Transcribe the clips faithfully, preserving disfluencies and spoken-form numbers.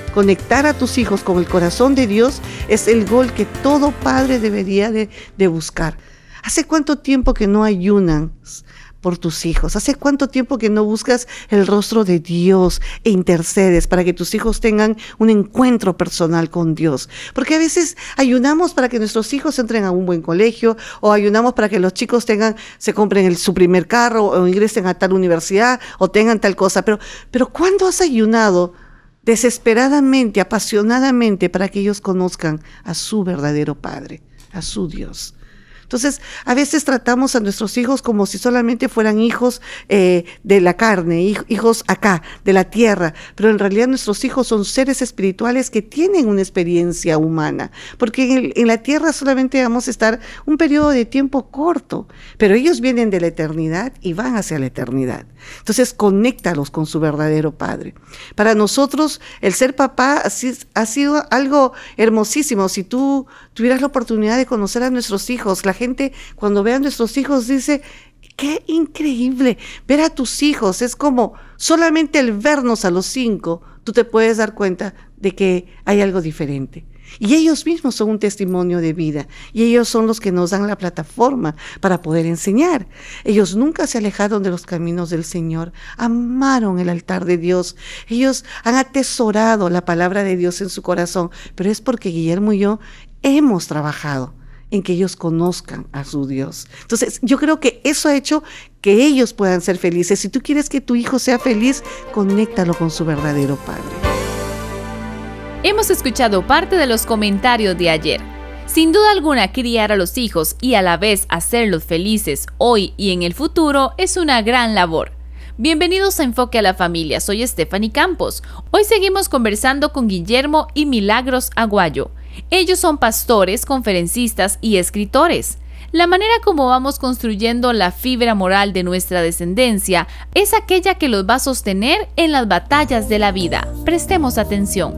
conectar a tus hijos con el corazón de Dios es el gol que todo padre debería de, de buscar. ¿Hace cuánto tiempo que no ayunan por tus hijos? ¿Hace cuánto tiempo que no buscas el rostro de Dios e intercedes para que tus hijos tengan un encuentro personal con Dios? Porque a veces ayunamos para que nuestros hijos entren a un buen colegio, o ayunamos para que los chicos tengan, se compren el, su primer carro, o ingresen a tal universidad, o tengan tal cosa. Pero, pero ¿cuándo has ayunado desesperadamente, apasionadamente, para que ellos conozcan a su verdadero Padre, a su Dios? Entonces, a veces tratamos a nuestros hijos como si solamente fueran hijos eh, de la carne, hijos acá, de la tierra, pero en realidad nuestros hijos son seres espirituales que tienen una experiencia humana, porque en, el, en la tierra solamente vamos a estar un periodo de tiempo corto, pero ellos vienen de la eternidad y van hacia la eternidad. Entonces, conéctalos con su verdadero Padre. Para nosotros, el ser papá ha sido algo hermosísimo. Si tú tuvieras la oportunidad de conocer a nuestros hijos, la gente cuando ve a nuestros hijos dice, qué increíble ver a tus hijos. Es como solamente el vernos a los cinco, tú te puedes dar cuenta de que hay algo diferente. Y ellos mismos son un testimonio de vida, y ellos son los que nos dan la plataforma para poder enseñar. Ellos nunca se alejaron de los caminos del Señor, amaron el altar de Dios, ellos han atesorado la palabra de Dios en su corazón, pero es porque Guillermo y yo hemos trabajado en que ellos conozcan a su Dios. Entonces, yo creo que eso ha hecho que ellos puedan ser felices. Si tú quieres que tu hijo sea feliz, conéctalo con su verdadero Padre. Hemos escuchado parte de los comentarios de ayer. Sin duda alguna, criar a los hijos y a la vez hacerlos felices hoy y en el futuro es una gran labor. Bienvenidos a Enfoque a la Familia, soy Stephanie Campos. Hoy seguimos conversando con Guillermo y Milagros Aguayo. Ellos son pastores, conferencistas y escritores. La manera como vamos construyendo la fibra moral de nuestra descendencia es aquella que los va a sostener en las batallas de la vida. Prestemos atención.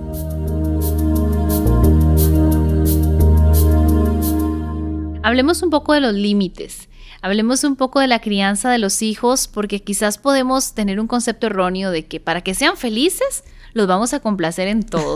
Hablemos un poco de los límites. Hablemos un poco de la crianza de los hijos, porque quizás podemos tener un concepto erróneo de que para que sean felices, los vamos a complacer en todo.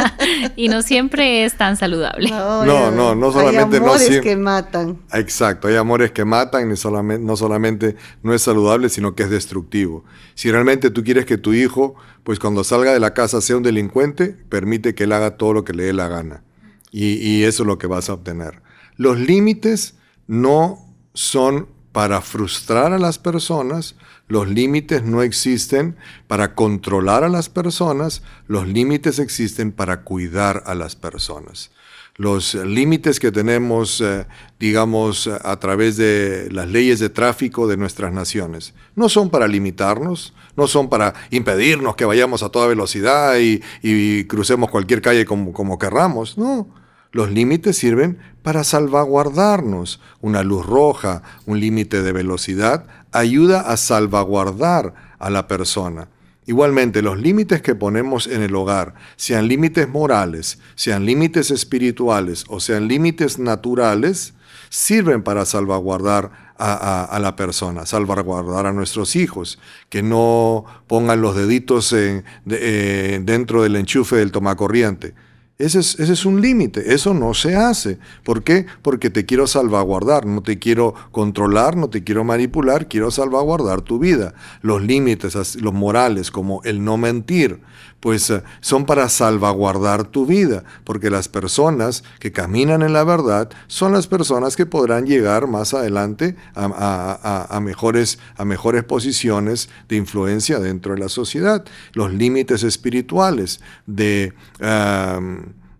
Y no siempre es tan saludable. No, no, no, no solamente... Hay amores no, que matan. Exacto, hay amores que matan, y solamente, no solamente no es saludable, sino que es destructivo. Si realmente tú quieres que tu hijo, pues cuando salga de la casa sea un delincuente, permite que él haga todo lo que le dé la gana. Y, y eso es lo que vas a obtener. Los límites no son para frustrar a las personas, los límites no existen para controlar a las personas, los límites existen para cuidar a las personas. Los límites que tenemos, eh, digamos, a través de las leyes de tráfico de nuestras naciones, no son para limitarnos, no son para impedirnos que vayamos a toda velocidad y, y crucemos cualquier calle como, como querramos, no. Los límites sirven para salvaguardarnos. Una luz roja, un límite de velocidad, ayuda a salvaguardar a la persona. Igualmente, los límites que ponemos en el hogar, sean límites morales, sean límites espirituales o sean límites naturales, sirven para salvaguardar a, a, a la persona, salvaguardar a nuestros hijos, que no pongan los deditos en, de, eh, dentro del enchufe del tomacorriente. Ese es, ese es un límite, eso no se hace. ¿Por qué? Porque te quiero salvaguardar, no te quiero controlar, no te quiero manipular, quiero salvaguardar tu vida. Los límites, los morales, como el no mentir, pues son para salvaguardar tu vida, porque las personas que caminan en la verdad son las personas que podrán llegar más adelante a, a, a, a, mejores, a mejores posiciones de influencia dentro de la sociedad. Los límites espirituales de um,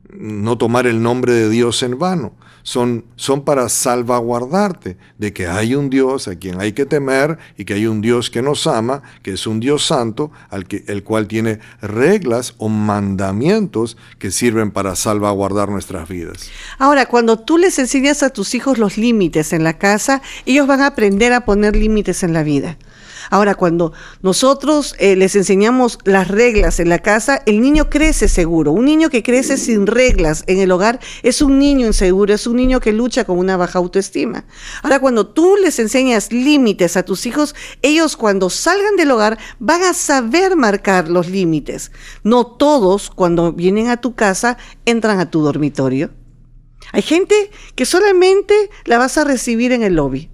no tomar el nombre de Dios en vano, son, son para salvaguardarte de que hay un Dios a quien hay que temer y que hay un Dios que nos ama, que es un Dios santo, al que, el cual tiene reglas o mandamientos que sirven para salvaguardar nuestras vidas. Ahora, cuando tú les enseñas a tus hijos los límites en la casa, ellos van a aprender a poner límites en la vida. Ahora, cuando nosotros eh, les enseñamos las reglas en la casa, el niño crece seguro. Un niño que crece sin reglas en el hogar es un niño inseguro, es un niño que lucha con una baja autoestima. Ahora, cuando tú les enseñas límites a tus hijos, ellos cuando salgan del hogar van a saber marcar los límites. No todos, cuando vienen a tu casa, entran a tu dormitorio. Hay gente que solamente la vas a recibir en el lobby.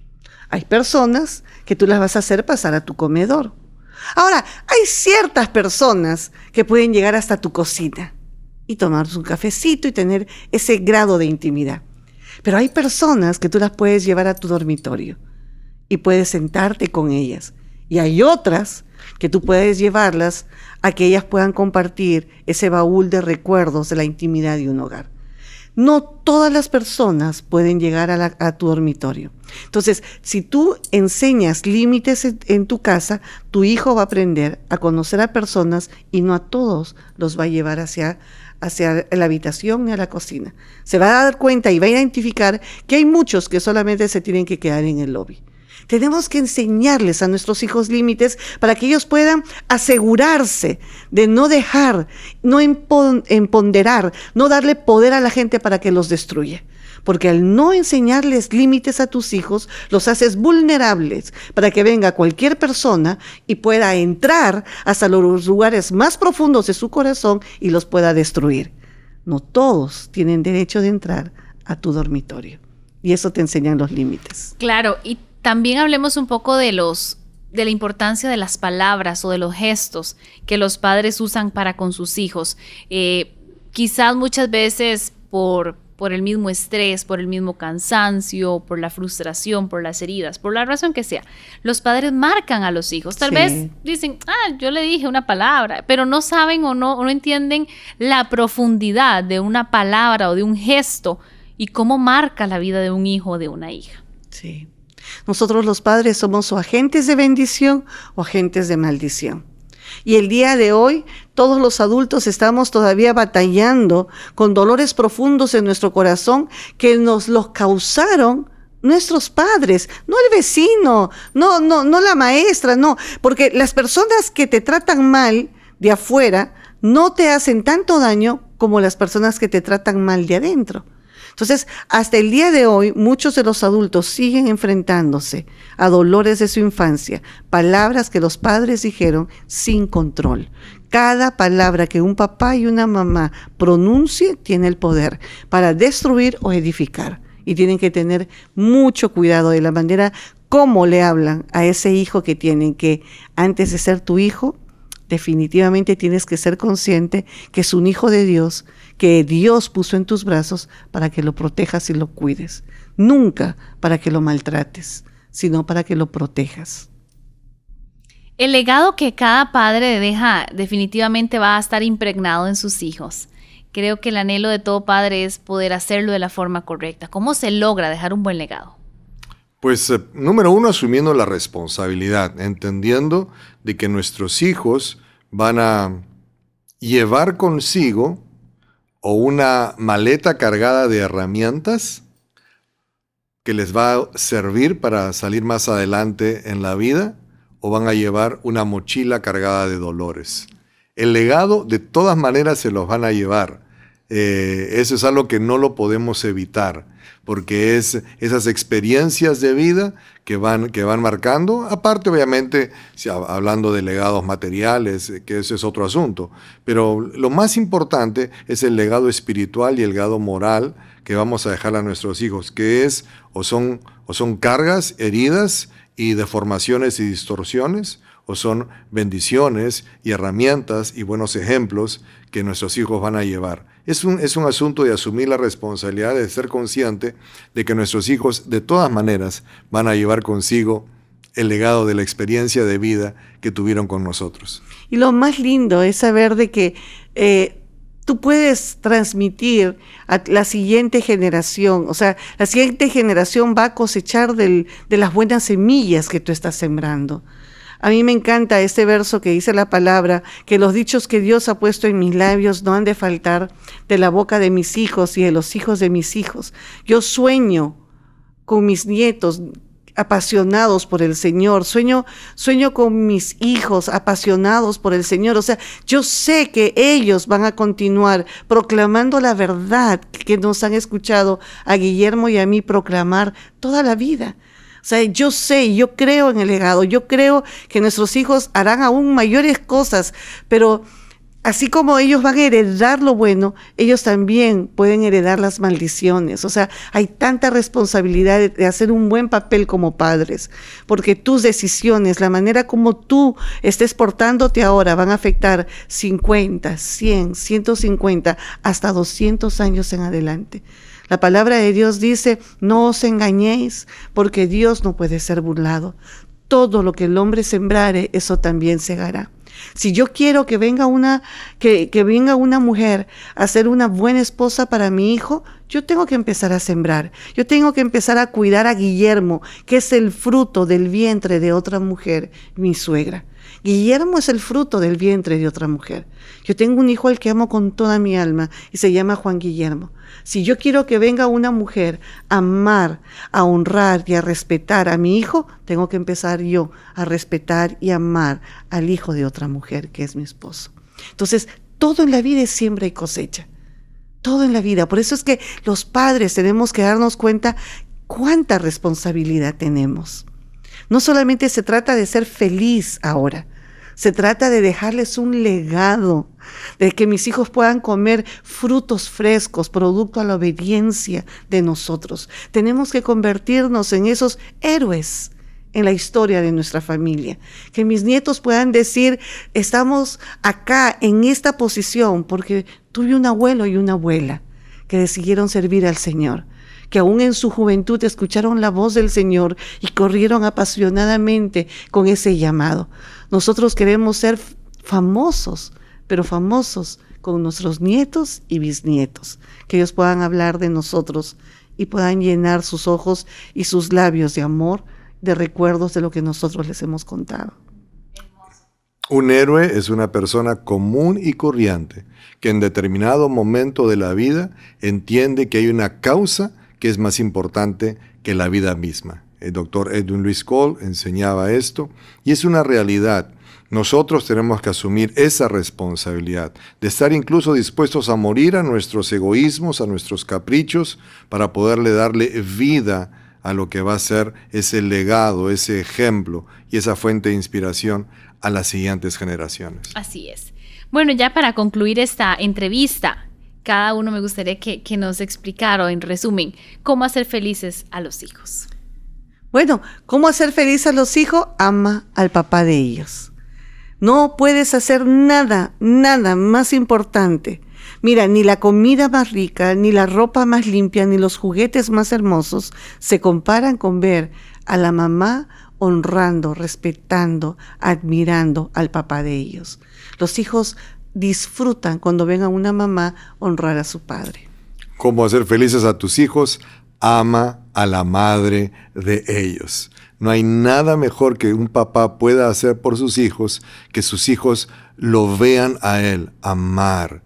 Hay personas que tú las vas a hacer pasar a tu comedor. Ahora, hay ciertas personas que pueden llegar hasta tu cocina y tomarse un cafecito y tener ese grado de intimidad. Pero hay personas que tú las puedes llevar a tu dormitorio y puedes sentarte con ellas. Y hay otras que tú puedes llevarlas a que ellas puedan compartir ese baúl de recuerdos de la intimidad de un hogar. No todas las personas pueden llegar a, la, a tu dormitorio. Entonces, si tú enseñas límites en, en tu casa, tu hijo va a aprender a conocer a personas y no a todos los va a llevar hacia, hacia la habitación ni a la cocina. Se va a dar cuenta y va a identificar que hay muchos que solamente se tienen que quedar en el lobby. Tenemos que enseñarles a nuestros hijos límites para que ellos puedan asegurarse de no dejar, no empoderar, no darle poder a la gente para que los destruya. Porque al no enseñarles límites a tus hijos, los haces vulnerables para que venga cualquier persona y pueda entrar hasta los lugares más profundos de su corazón y los pueda destruir. No todos tienen derecho de entrar a tu dormitorio. Y eso te enseñan los límites. Claro, y también hablemos un poco de los de la importancia de las palabras o de los gestos que los padres usan para con sus hijos. Eh, quizás muchas veces por, por el mismo estrés, por el mismo cansancio, por la frustración, por las heridas, por la razón que sea, los padres marcan a los hijos. Tal sí. vez dicen, ah, yo le dije una palabra, pero no saben o no, o no entienden la profundidad de una palabra o de un gesto y cómo marca la vida de un hijo o de una hija. Sí. Nosotros los padres somos o agentes de bendición o agentes de maldición. Y el día de hoy, todos los adultos estamos todavía batallando con dolores profundos en nuestro corazón que nos los causaron nuestros padres, no el vecino, no, no, no la maestra, no. Porque las personas que te tratan mal de afuera no te hacen tanto daño como las personas que te tratan mal de adentro. Entonces, hasta el día de hoy, muchos de los adultos siguen enfrentándose a dolores de su infancia, palabras que los padres dijeron sin control. Cada palabra que un papá y una mamá pronuncie tiene el poder para destruir o edificar. Y tienen que tener mucho cuidado de la manera como le hablan a ese hijo que tienen, que antes de ser tu hijo, definitivamente tienes que ser consciente que es un hijo de Dios, que Dios puso en tus brazos para que lo protejas y lo cuides. Nunca para que lo maltrates, sino para que lo protejas. El legado que cada padre deja definitivamente va a estar impregnado en sus hijos. Creo que el anhelo de todo padre es poder hacerlo de la forma correcta. ¿Cómo se logra dejar un buen legado? Pues, eh, número uno, asumiendo la responsabilidad, entendiendo de que nuestros hijos van a llevar consigo o una maleta cargada de herramientas que les va a servir para salir más adelante en la vida, o van a llevar una mochila cargada de dolores. El legado de todas maneras se los van a llevar. Eh, eso es algo que no lo podemos evitar, porque es esas experiencias de vida que van, que van marcando, aparte obviamente si, hablando de legados materiales, que ese es otro asunto, pero lo más importante es el legado espiritual y el legado moral que vamos a dejar a nuestros hijos, que es o son, o son cargas, heridas y deformaciones y distorsiones, o son bendiciones y herramientas y buenos ejemplos que nuestros hijos van a llevar. Es un, es un asunto de asumir la responsabilidad, de ser consciente de que nuestros hijos de todas maneras van a llevar consigo el legado de la experiencia de vida que tuvieron con nosotros. Y lo más lindo es saber de que eh, tú puedes transmitir a la siguiente generación, o sea, la siguiente generación va a cosechar del, de las buenas semillas que tú estás sembrando. A mí me encanta este verso que dice la palabra, que los dichos que Dios ha puesto en mis labios no han de faltar de la boca de mis hijos y de los hijos de mis hijos. Yo sueño con mis nietos apasionados por el Señor, sueño, sueño con mis hijos apasionados por el Señor. O sea, yo sé que ellos van a continuar proclamando la verdad que nos han escuchado a Guillermo y a mí proclamar toda la vida. O sea, yo sé, yo creo en el legado, yo creo que nuestros hijos harán aún mayores cosas, pero así como ellos van a heredar lo bueno, ellos también pueden heredar las maldiciones. O sea, hay tanta responsabilidad de, de hacer un buen papel como padres, porque tus decisiones, la manera como tú estés portándote ahora, van a afectar cincuenta, cien, ciento cincuenta, hasta doscientos años en adelante. La palabra de Dios dice, no os engañéis, porque Dios no puede ser burlado. Todo lo que el hombre sembrare, eso también segará. Si yo quiero que venga una, que, que venga una mujer a ser una buena esposa para mi hijo, yo tengo que empezar a sembrar. Yo tengo que empezar a cuidar a Guillermo, que es el fruto del vientre de otra mujer, mi suegra. Guillermo es el fruto del vientre de otra mujer. Yo tengo un hijo al que amo con toda mi alma y se llama Juan Guillermo. Si yo quiero que venga una mujer a amar, a honrar y a respetar a mi hijo, tengo que empezar yo a respetar y amar al hijo de otra mujer, que es mi esposo. Entonces, todo en la vida es siembra y cosecha. Todo en la vida. Por eso es que los padres tenemos que darnos cuenta cuánta responsabilidad tenemos. No solamente se trata de ser feliz ahora, se trata de dejarles un legado, de que mis hijos puedan comer frutos frescos, producto a la obediencia de nosotros. Tenemos que convertirnos en esos héroes en la historia de nuestra familia. Que mis nietos puedan decir, estamos acá en esta posición porque tuve un abuelo y una abuela que decidieron servir al Señor, que aún en su juventud escucharon la voz del Señor y corrieron apasionadamente con ese llamado. Nosotros queremos ser famosos, pero famosos con nuestros nietos y bisnietos, que ellos puedan hablar de nosotros y puedan llenar sus ojos y sus labios de amor, de recuerdos de lo que nosotros les hemos contado. Un héroe es una persona común y corriente que en determinado momento de la vida entiende que hay una causa que es más importante que la vida misma. El doctor Edwin Lewis Cole enseñaba esto y es una realidad. Nosotros tenemos que asumir esa responsabilidad de estar incluso dispuestos a morir a nuestros egoísmos, a nuestros caprichos, para poderle darle vida a lo que va a ser ese legado, ese ejemplo y esa fuente de inspiración a las siguientes generaciones. Así es. Bueno, ya para concluir esta entrevista, cada uno me gustaría que, que nos explicara, en resumen, cómo hacer felices a los hijos. Bueno, ¿cómo hacer feliz a los hijos? Ama al papá de ellos. No puedes hacer nada, nada más importante. Mira, ni la comida más rica, ni la ropa más limpia, ni los juguetes más hermosos se comparan con ver a la mamá honrando, respetando, admirando al papá de ellos. Los hijos disfrutan cuando ven a una mamá honrar a su padre. ¿Cómo hacer felices a tus hijos? Ama a la madre de ellos. No hay nada mejor que un papá pueda hacer por sus hijos, que sus hijos lo vean a él, amar,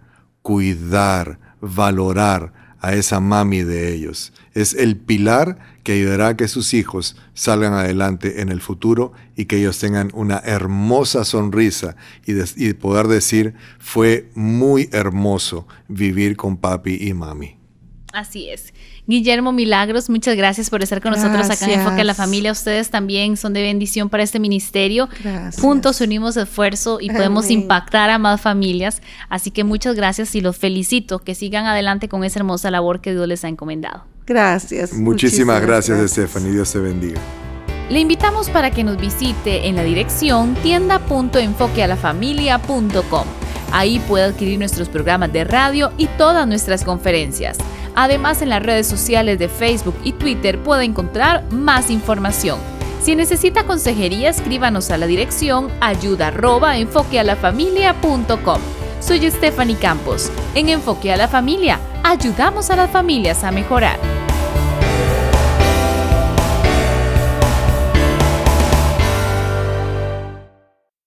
cuidar, valorar a esa mami de ellos. Es el pilar que ayudará a que sus hijos salgan adelante en el futuro y que ellos tengan una hermosa sonrisa y, de, y poder decir, fue muy hermoso vivir con papi y mami. Así es. Guillermo Milagros, muchas gracias por estar con gracias. nosotros acá en Enfoque a la Familia. Ustedes también son de bendición para este ministerio. Gracias. Juntos unimos esfuerzo y podemos Amén. impactar a más familias. Así que muchas gracias y los felicito. Que sigan adelante con esa hermosa labor que Dios les ha encomendado. Gracias. Muchísimas, Muchísimas gracias, gracias. Stephanie. Dios te bendiga. Le invitamos para que nos visite en la dirección tienda punto enfoque a la familia punto com. Ahí puede adquirir nuestros programas de radio y todas nuestras conferencias. Además, en las redes sociales de Facebook y Twitter puede encontrar más información. Si necesita consejería, escríbanos a la dirección ayuda arroba enfoque a la familia punto com. Soy Stephanie Campos. En Enfoque a la Familia, ayudamos a las familias a mejorar.